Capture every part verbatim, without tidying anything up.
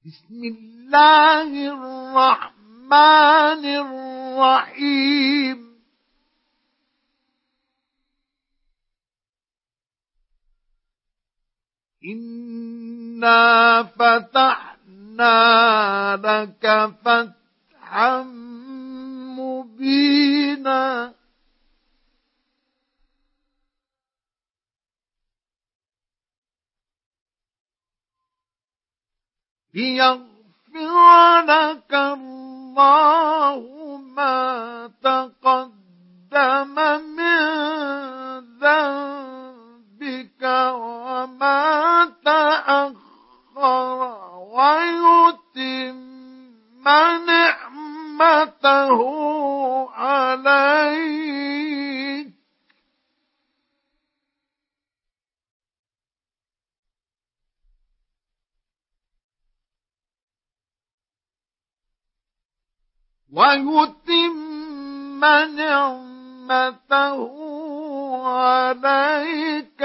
بسم الله الرحمن الرحيم إنا فتحنا لك فتحا مبينا ليغفر لك الله ما تقدم من ذنبك وما تأخر ويتم نعمته عليك ويتم نعمته عليك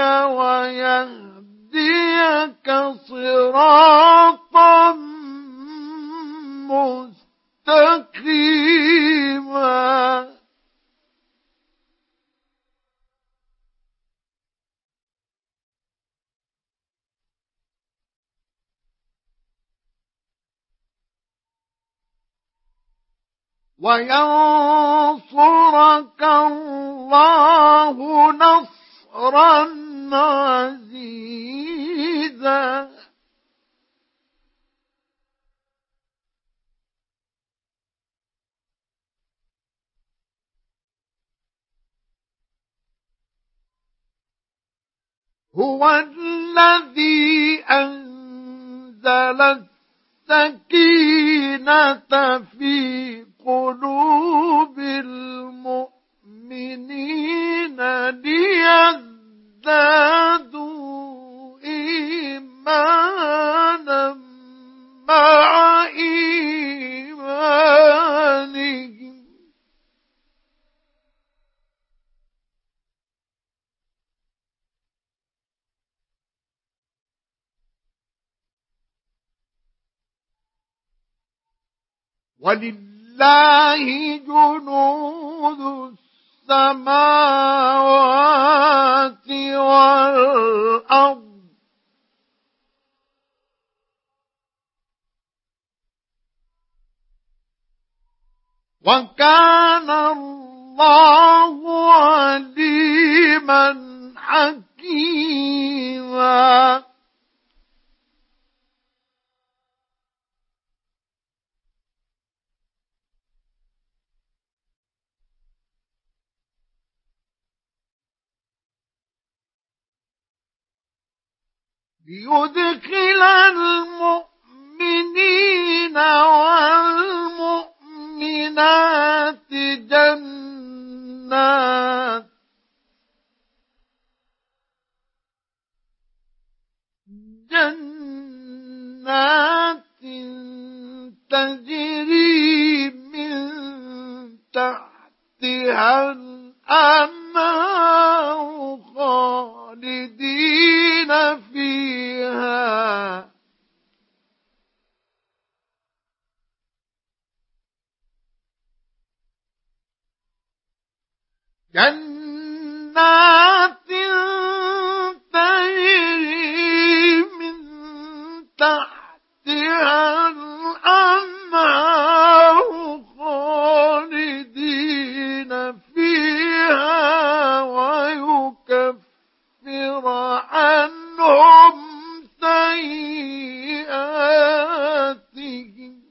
ويهديك صراطا مستقيما وينصرك الله نصرا عزيزا هو الذي أنزل السكينة في قلوب المؤمنين ليزدادوا إيمانا مع إيمانهم ولله جنود السماوات والأرض وكان الله عليما حكيما ليدخل المؤمنين والمؤمنات جنات جنات تجري من تحتها الأنهار خالدين فيها جنات تجري من تحتها الأنهار خالدين فيها ويكفر عنهم سيئاتهم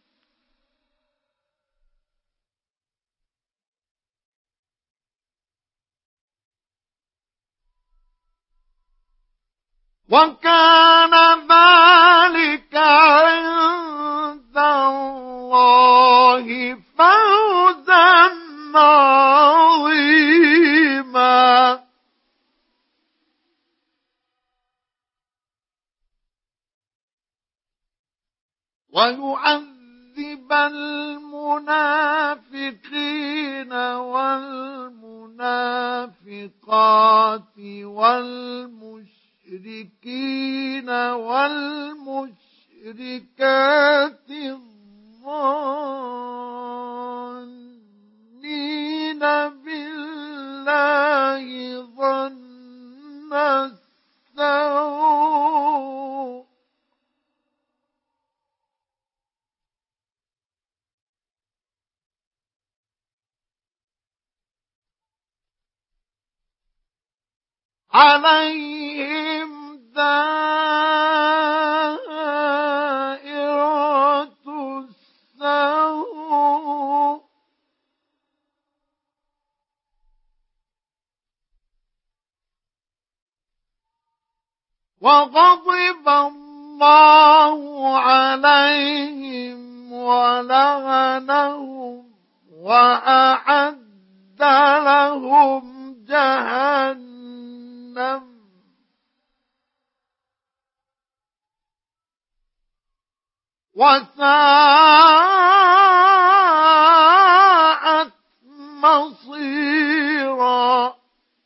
وكان ذلك عند الله فوزا عظيما ويعذب المنافقين والمنافقات والمشركين والمشركين المشركات الظانين بالله ظن السوء عليهم دائرة السوء وغضب الله عليهم ولعنهم وأعد لهم جهنم وساءت مصيرا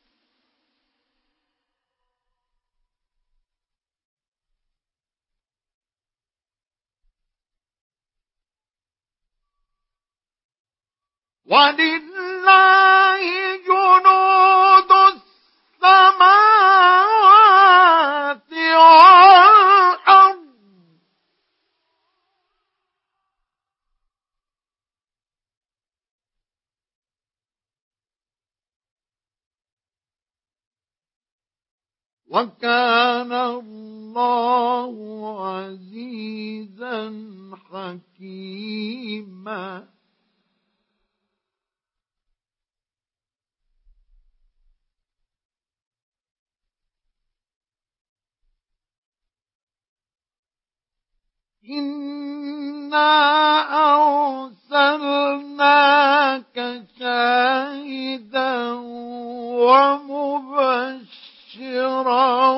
ولله جنود السماوات والأرض وكان الله عزيزا حكيما إنا أرسلناك شاهدا ومبشرا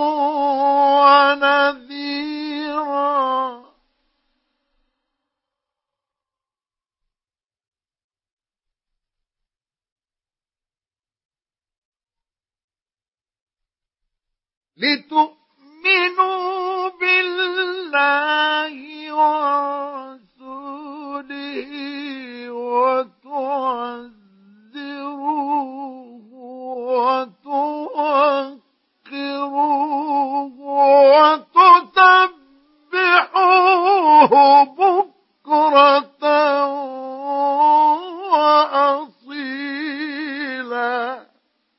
ونذيرا لتؤمنوا بالله ورسوله وتعزروه وتوقروه وتسبحوه بكرة وأصيلا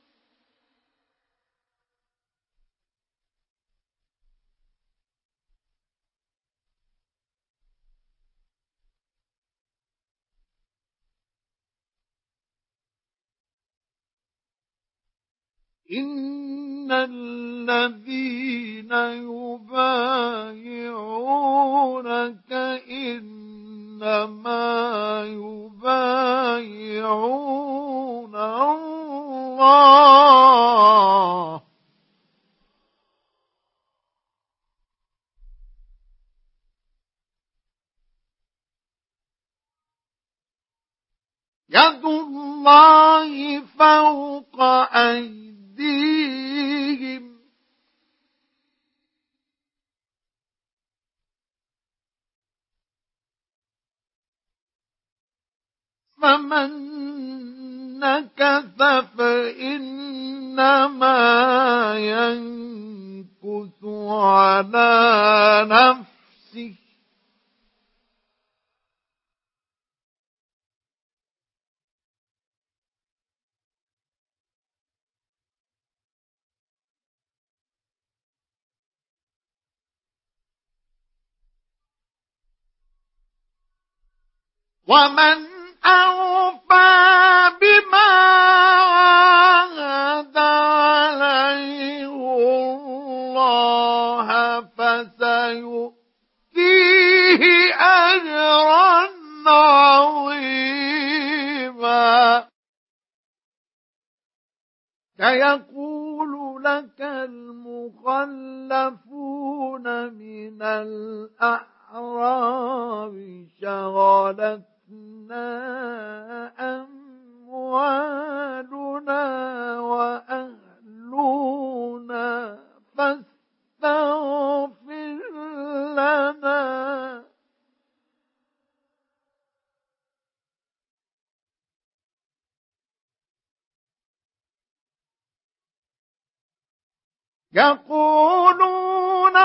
إن الذين يبايعونك إنما يبايعون الله يد الله فوق أيديهم فمن نكث فإنما ينكث على نفسه ومن أوفى بما عاهد عليه الله فسيؤتيه أجرا عظيما سيقول لك المخلفون من الأعراب شغلتنا أموالنا وأهلنا فاستغفر لنا يقولون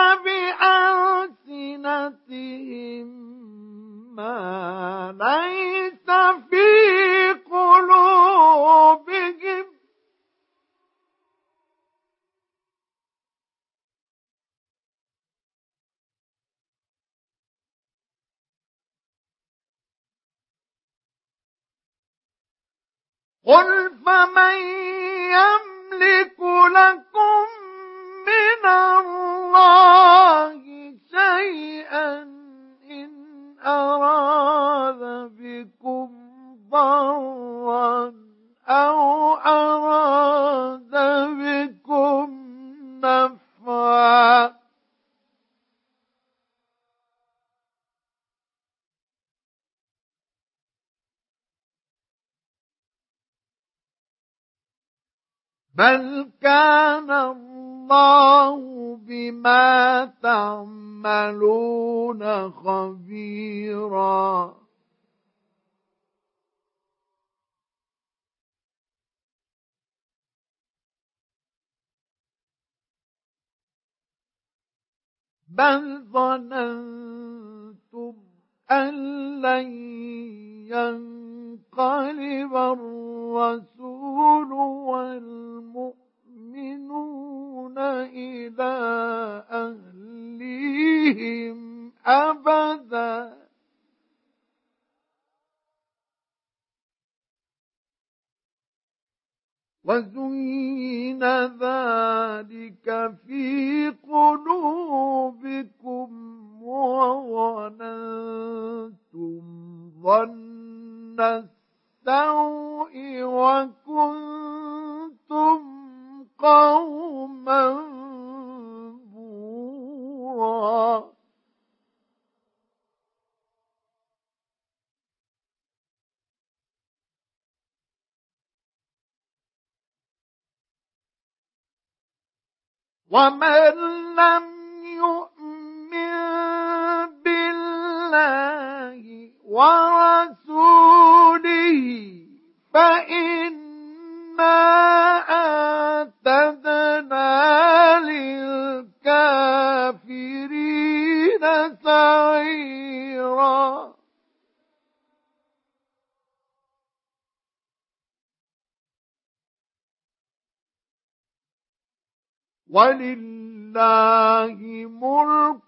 بألسنتهم ما ليس في قلوبهم قل فمن يملك لكم من الله شيئا إن أراد بكم ضرا أو أراد بكم نفعا بل كان الله بما تعملون خبيرا بل ظننتم أن لن ينقلب الرسول والمؤمنون إلى أهليهم أبدا وزين ذلك في قلوبكم وظننتم ظن السوء وكنتم قوما بورا ومن لم يؤمن بالله ورسوله فإنا أعتدنا للكافرين سعيرا ولله ملك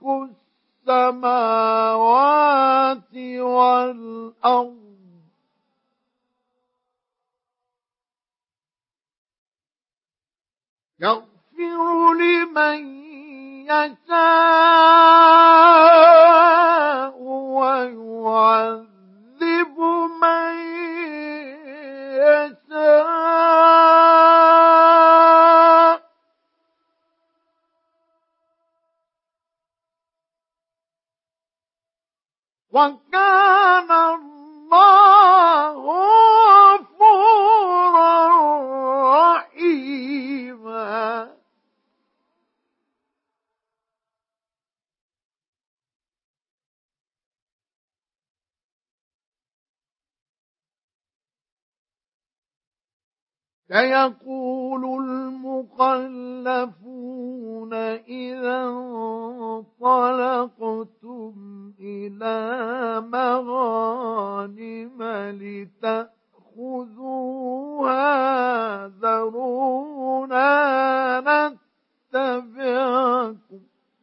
السماوات والأرض يغفر لمن يشاء ويعذب من يشاء وكان الله غفورا رحيما سيقول المخلفون إذا انطلقتم إلى مغانم لتأخذوها ذرونا نتبعكم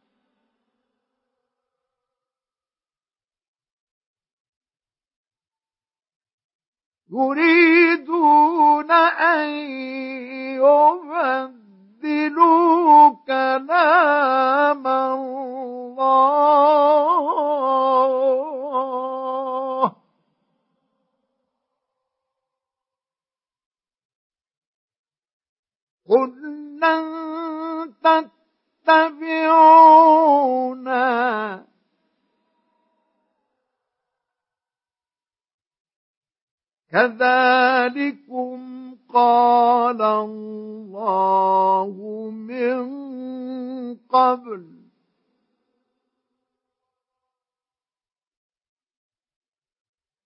يريدون أن يبدلوا كلام الله قل لن تتبعونا كذلكم قال الله من قبل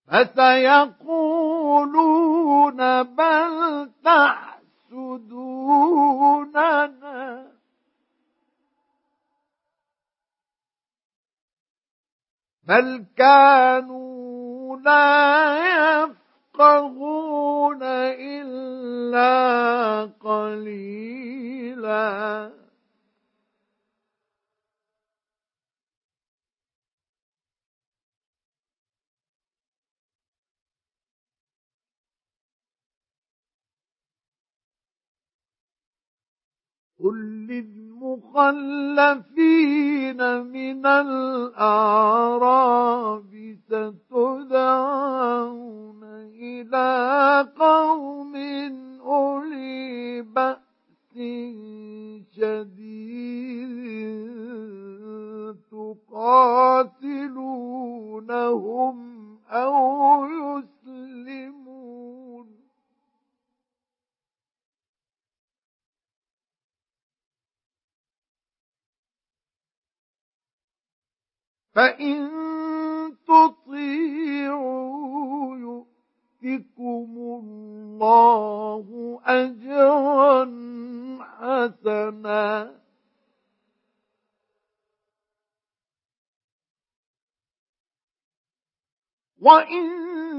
فسيقولون بل تحسدوننا بل كانوا لا يفقهون إلا قليلا قل للمخلفين من الأعراب ستدعون إلى قوم أولي بأس شديد تقاتلونهم أو يسلمون فإن تطيعوا يؤتكم الله أجرا حسنا وإن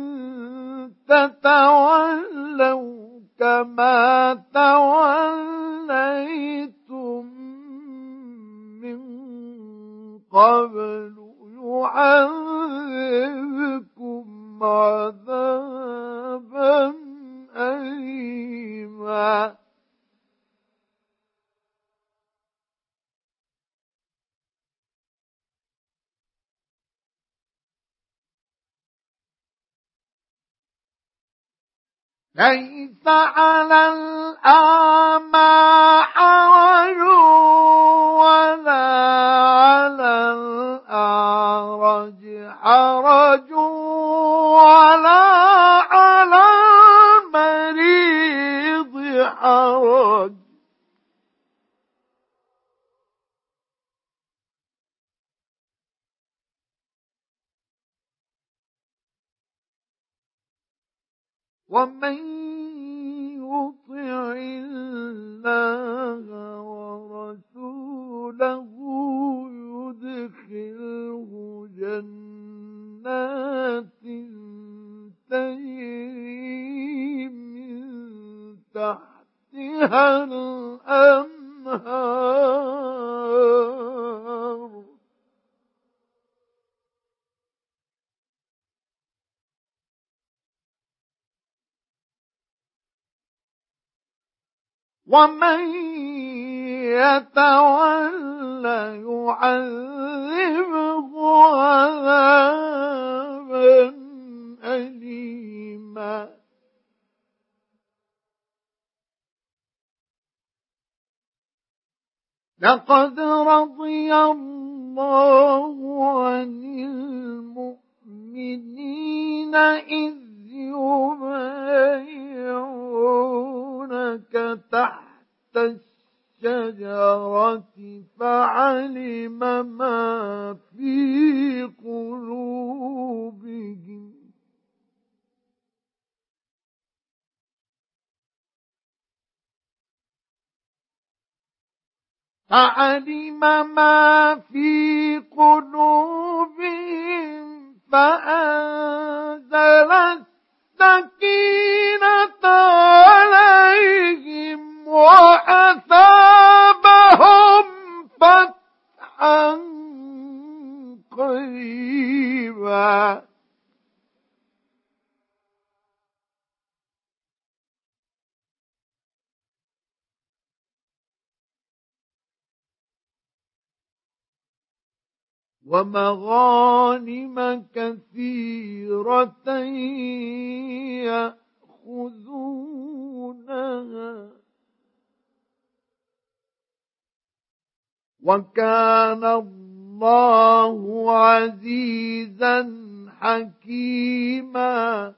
تتولوا كما توليتم من قبل يعذبكم عذابا أليما ليس على الأعمى حرج ولا على الأعرج حرج ولا على المريض حرج ومن يطع الله ورسوله يدخله جنات تجري من تحتها الأنهار ومن يتولى يعذبه عذابا أليما لقد رضي الله عن المؤمنين إذ يبايعونك تحت الشجرة فعلم ما في قلوبهم فعلم ما في قلوبهم فأنزل السكينة عليهم وأثابهم فتحا قريبا ومغانم كثيرة يأخذونها وكان الله عزيزا حكيما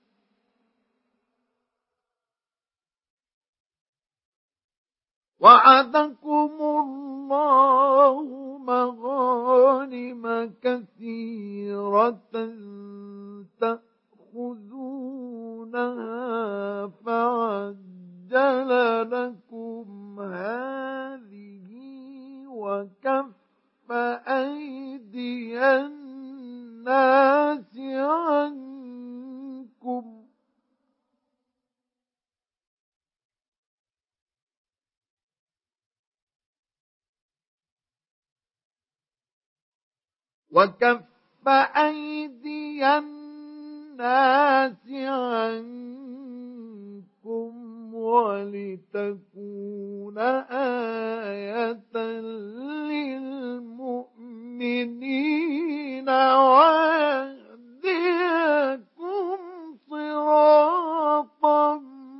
وعدكم الله مغانم كثيرة تحبونها فعجل لكم هذه وكف أيدي الناس عنكم وكف أيدي الناس عنكم ولتكون آية للمؤمنين ويهديكم صراطا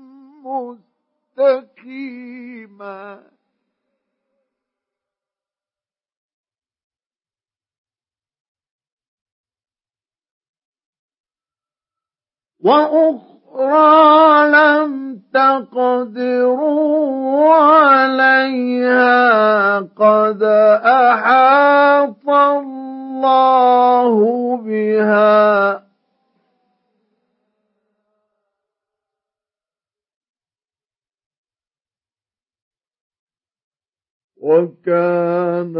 مستقيما. وأخرى لم تقدروا عليها قد أحاط الله بها وكان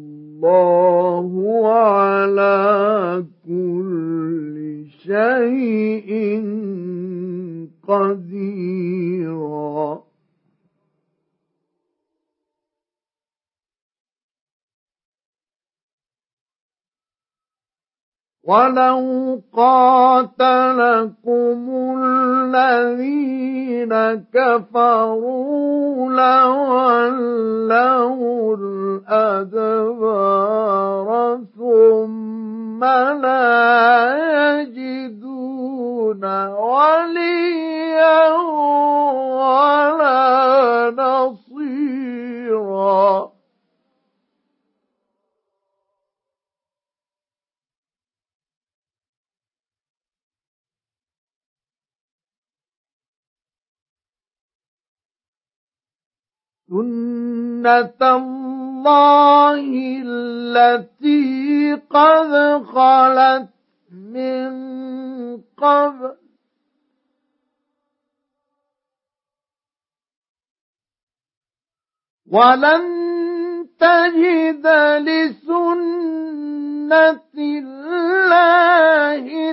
الله على كل شيء قديرا. ولو قاتلكم الذين كفروا لولوا الأدبار ثم لا يجدون وليا ولا نصيرا. سنة الله التي قد خلت من قبل ولن تجد لسنة الله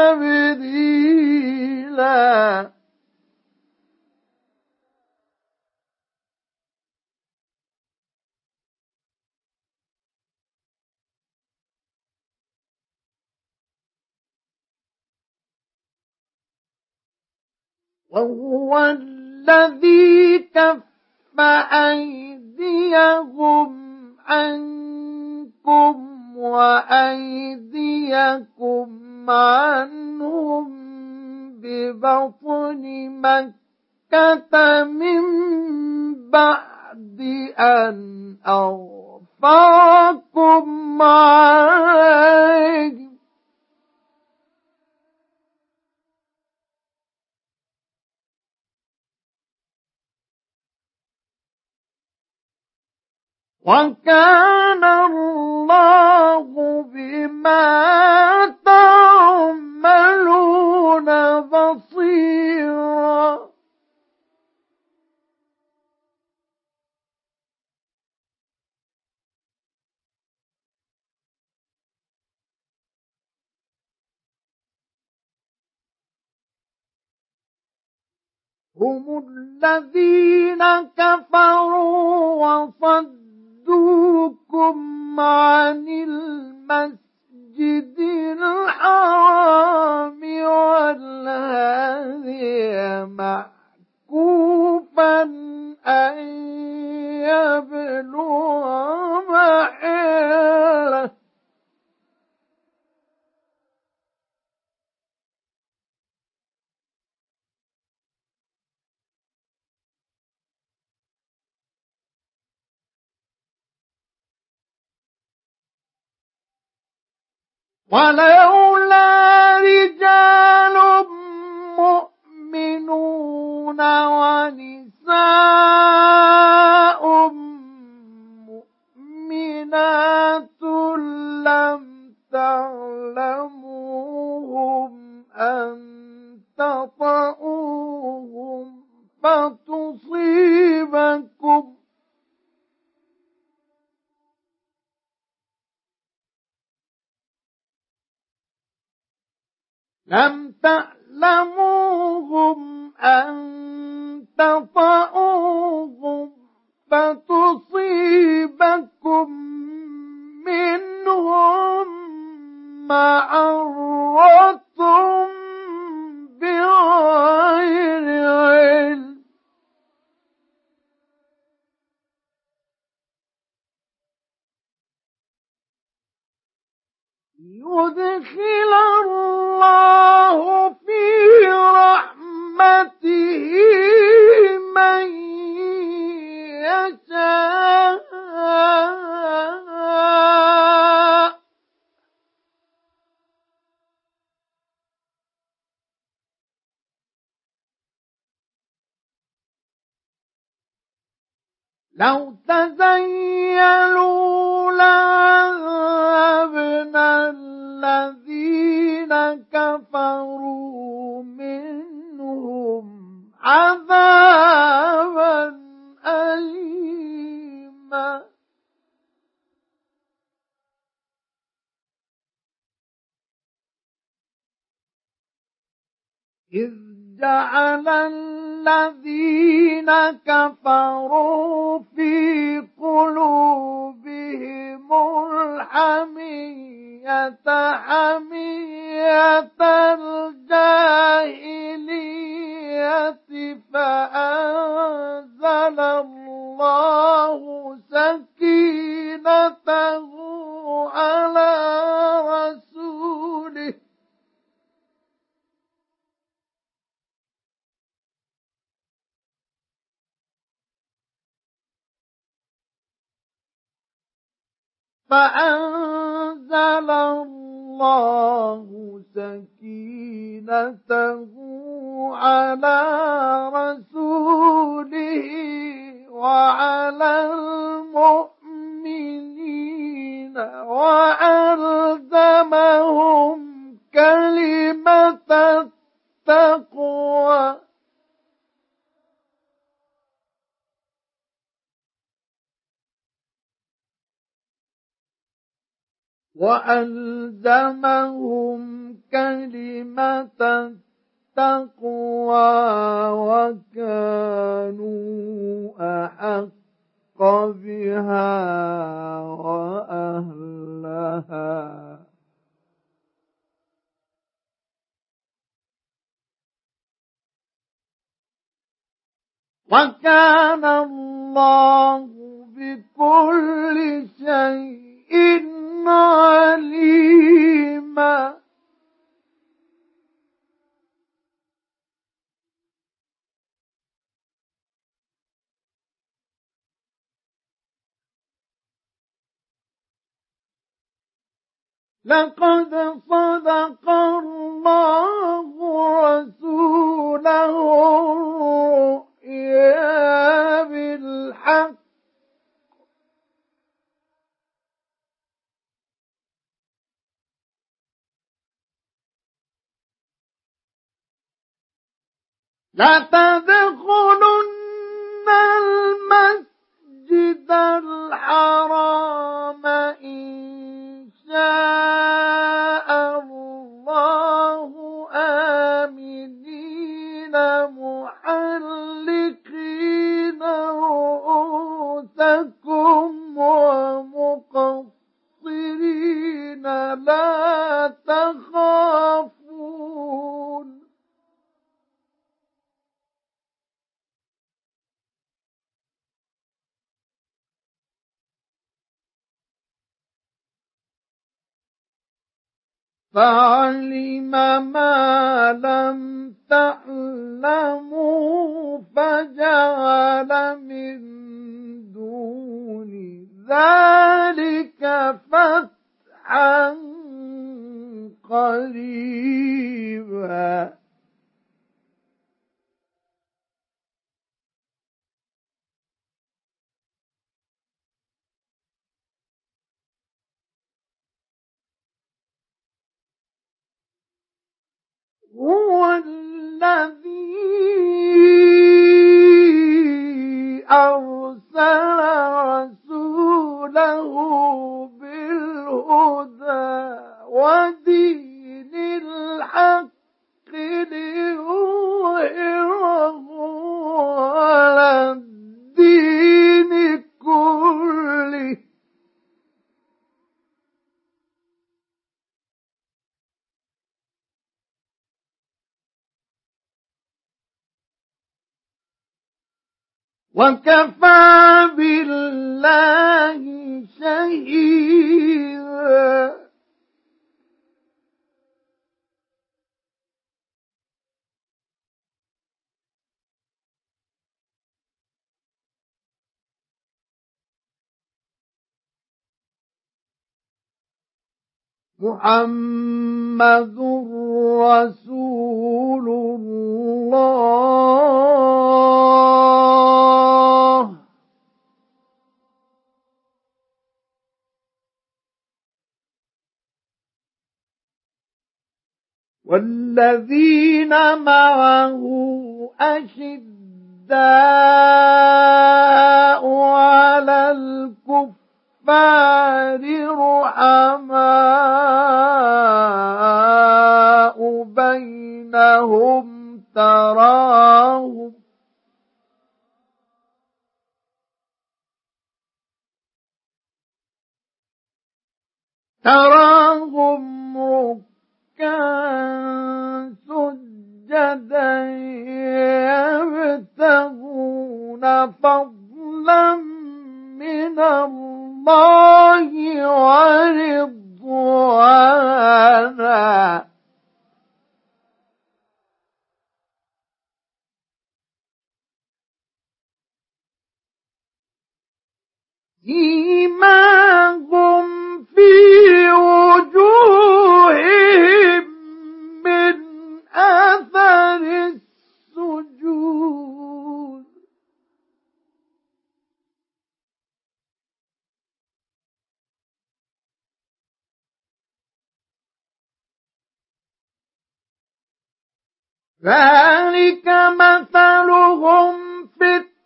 تبديلا. وهو الذي كف أيديهم عنكم وأيديكم عنهم ببطن مكة من بعد أن أغفركم عليهم وكان الله بما تعملون بصيرا. هم الذين كفروا وصدوكم عن المسجد الحرام والهدي معكوفا أن يبلغ محله ولولا رجال مؤمنون ونساء مؤمنات لم تعلموهم أن تطهروا لم تعلموهم أن تطؤوهم فتصيبكم منهم معرة بغير علم يدخل الله في رحمته من يشاء لو تزيلوا لعذبنا الذين كفروا منهم عذابا أليما إذ جعل الذين كفروا في قلوبهم الحمية حمية الجاهلية فأنزل الله سكينته على رسوله فأنزل الله سكينته على رسوله وعلى المؤمنين وألزمهم كلمة التقوى وألزمهم كلمة التقوى وكانوا أحق بها وأهلها وكان الله بكل شيء عليما لقد صدق الله رسوله الرؤيا بالحق لا تدخلن المسجد الحرام إن شاء الله آمنين محلقين رؤوسكم ومقصرين لا تخافون فعلم ما لم تعلموا فجعل من دون ذلك فتحا قريبا هو الذي أرسل رسوله بالهدى ودين الحق وكفى بالله شهيدا. محمد رسول الله والذين معه أشداء على الكفار رحماء بينهم تراهم تراهم ركعا سجدا يبتغون فضلا من الله ورضوانا سيماهم في وجوههم من أثر السجود ذلك مثلهم في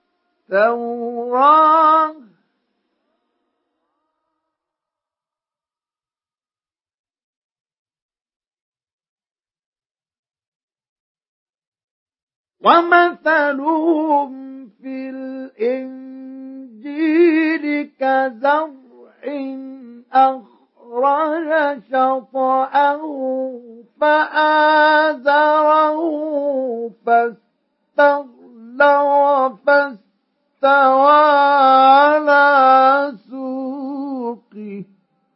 التوراة ومثلهم في الإنجيل كزرع أخرج شطأه فآزره فاستغلظ فاستوى على سوقه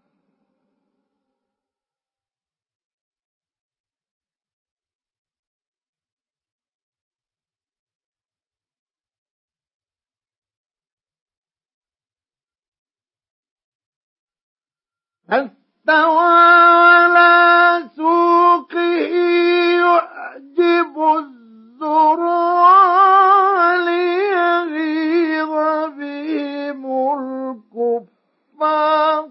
فاستوى على سوقه يعجب الزراع ليغيظ بهم الكفار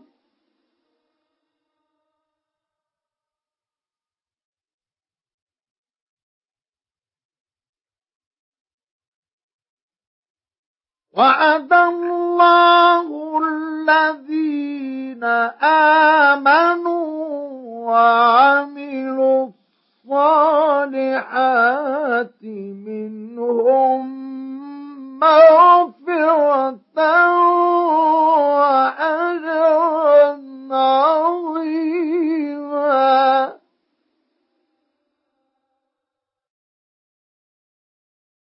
وعد الله الذين آمنوا وعملوا الصالحات منهم مغفرة